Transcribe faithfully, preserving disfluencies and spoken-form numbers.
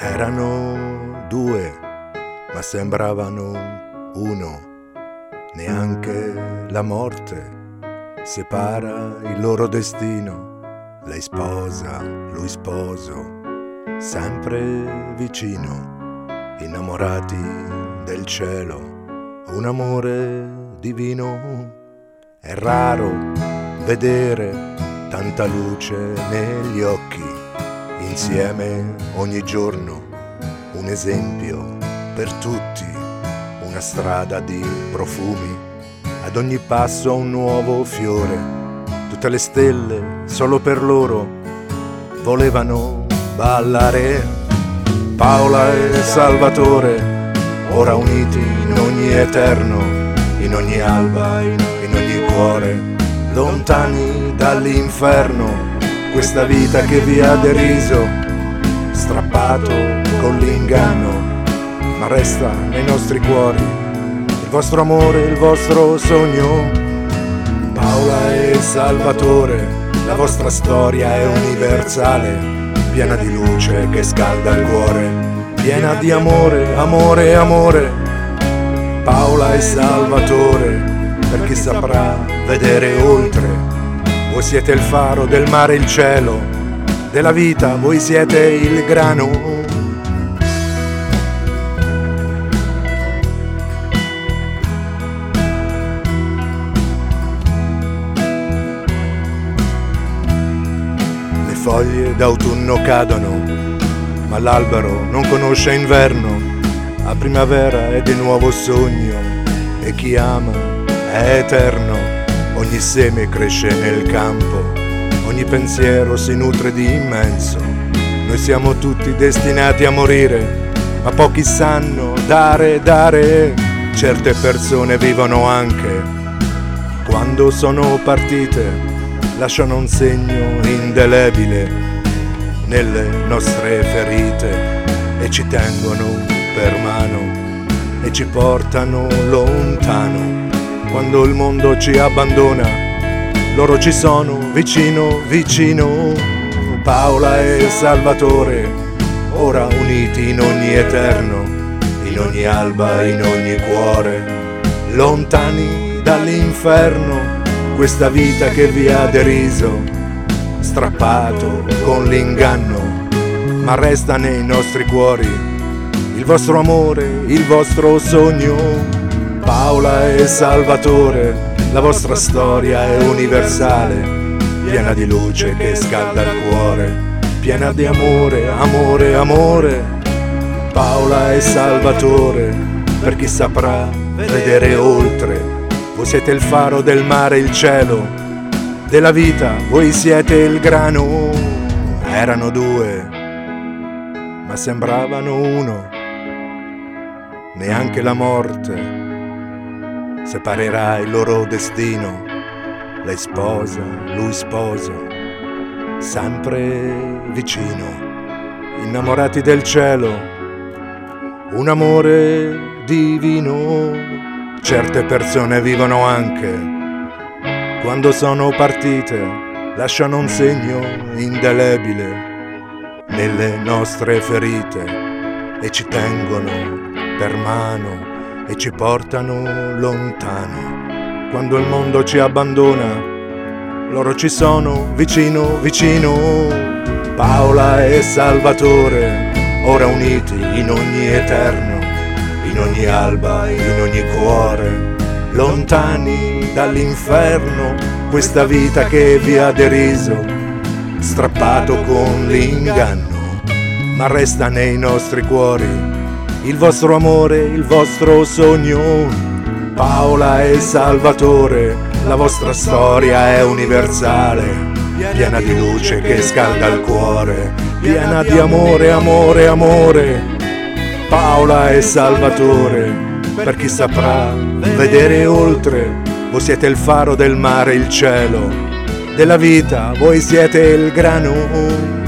Erano due, ma sembravano uno. Neanche la morte separa il loro destino. Lei sposa, lui sposo, sempre vicino, innamorati del cielo, un amore divino. È raro vedere tanta luce negli occhi, insieme ogni giorno, un esempio per tutti, una strada di profumi, ad ogni passo un nuovo fiore, tutte le stelle solo per loro volevano ballare. Paola e Salvatore, ora uniti in ogni eterno, in ogni alba, in ogni cuore, lontani dall'inferno. Questa vita che vi ha deriso, strappato con l'inganno, ma resta nei nostri cuori il vostro amore, il vostro sogno. Paola e Salvatore, la vostra storia è universale, piena di luce che scalda il cuore, piena di amore, amore, amore. Paola e Salvatore, per chi saprà vedere oltre. Voi siete il faro del mare, il cielo della vita, voi siete il grano. Le foglie d'autunno cadono, ma l'albero non conosce inverno. A primavera è di nuovo sogno e chi ama è eterno. Ogni seme cresce nel campo, ogni pensiero si nutre di immenso. Noi siamo tutti destinati a morire, ma pochi sanno dare, dare. Certe persone vivono anche quando sono partite, lasciano un segno indelebile nelle nostre ferite e ci tengono per mano e ci portano lontano. Quando il mondo ci abbandona, loro ci sono vicino, vicino. Paola e Salvatore, ora uniti in ogni eterno, in ogni alba, in ogni cuore, lontani dall'inferno. Questa vita che vi ha deriso, strappato con l'inganno, ma resta nei nostri cuori il vostro amore, il vostro sogno. Paola e Salvatore, la vostra storia è universale, piena di luce che scalda il cuore, piena di amore, amore, amore. Paola e Salvatore, per chi saprà vedere oltre. Voi siete il faro del mare, il cielo della vita, voi siete il grano. Erano due, ma sembravano uno. Neanche la morte separerà il loro destino. Lei sposa, lui sposo, sempre vicino, innamorati del cielo, un amore divino. Certe persone vivono anche quando sono partite, lasciano un segno indelebile nelle nostre ferite e ci tengono per mano e ci portano lontano. Quando il mondo ci abbandona, loro ci sono vicino, vicino. Paola e Salvatore, ora uniti in ogni eterno, in ogni alba, in ogni cuore, lontani dall'inferno. Questa vita che vi ha deriso, strappato con l'inganno, ma resta nei nostri cuori il vostro amore, il vostro sogno. Paola e Salvatore, la vostra storia è universale, piena di luce che scalda il cuore, piena di amore, amore, amore. Paola e Salvatore, per chi saprà vedere oltre. Voi siete il faro del mare, il cielo della vita, voi siete il grano.